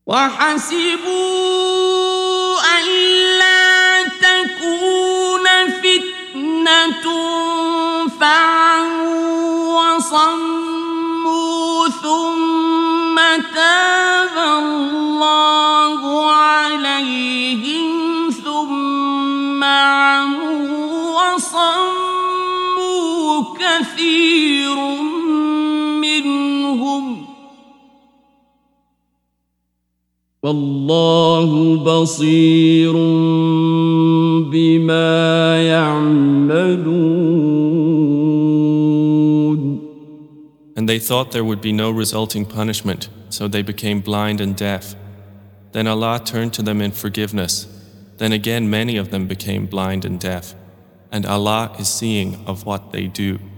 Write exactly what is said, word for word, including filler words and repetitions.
وحسبوا ألا تكون فتنة فعموا وصموا ثم تاب الله عليهم ثم عموا وصموا كثير منهم والله بصير بما يعملون. And they thought there would be no resulting punishment, so they became blind and deaf. Then Allah turned to them in forgiveness. Then again many of them became blind and deaf. And Allah is seeing of what they do.